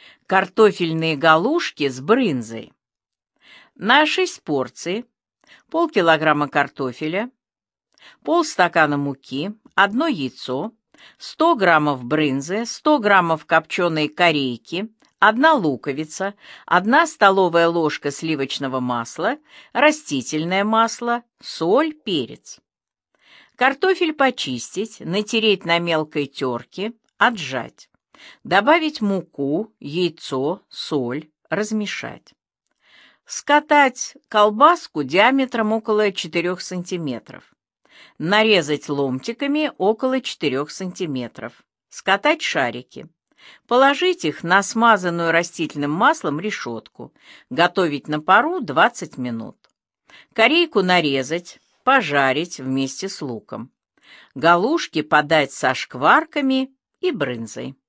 Картофельные галушки с брынзой. На 6 порций: полкилограмма картофеля, полстакана муки, 1 яйцо, 100 граммов брынзы, 100 граммов копченой корейки, 1 луковица, 1 столовая ложка сливочного масла, растительное масло, соль, перец. Картофель почистить, натереть на мелкой терке, отжать. Добавить муку, яйцо, соль, размешать. Скатать колбаску диаметром около 4 см. Нарезать ломтиками около 4 см. Скатать шарики. Положить их на смазанную растительным маслом решетку. Готовить на пару 20 минут. Корейку нарезать, пожарить вместе с луком. Галушки подать со шкварками и брынзой.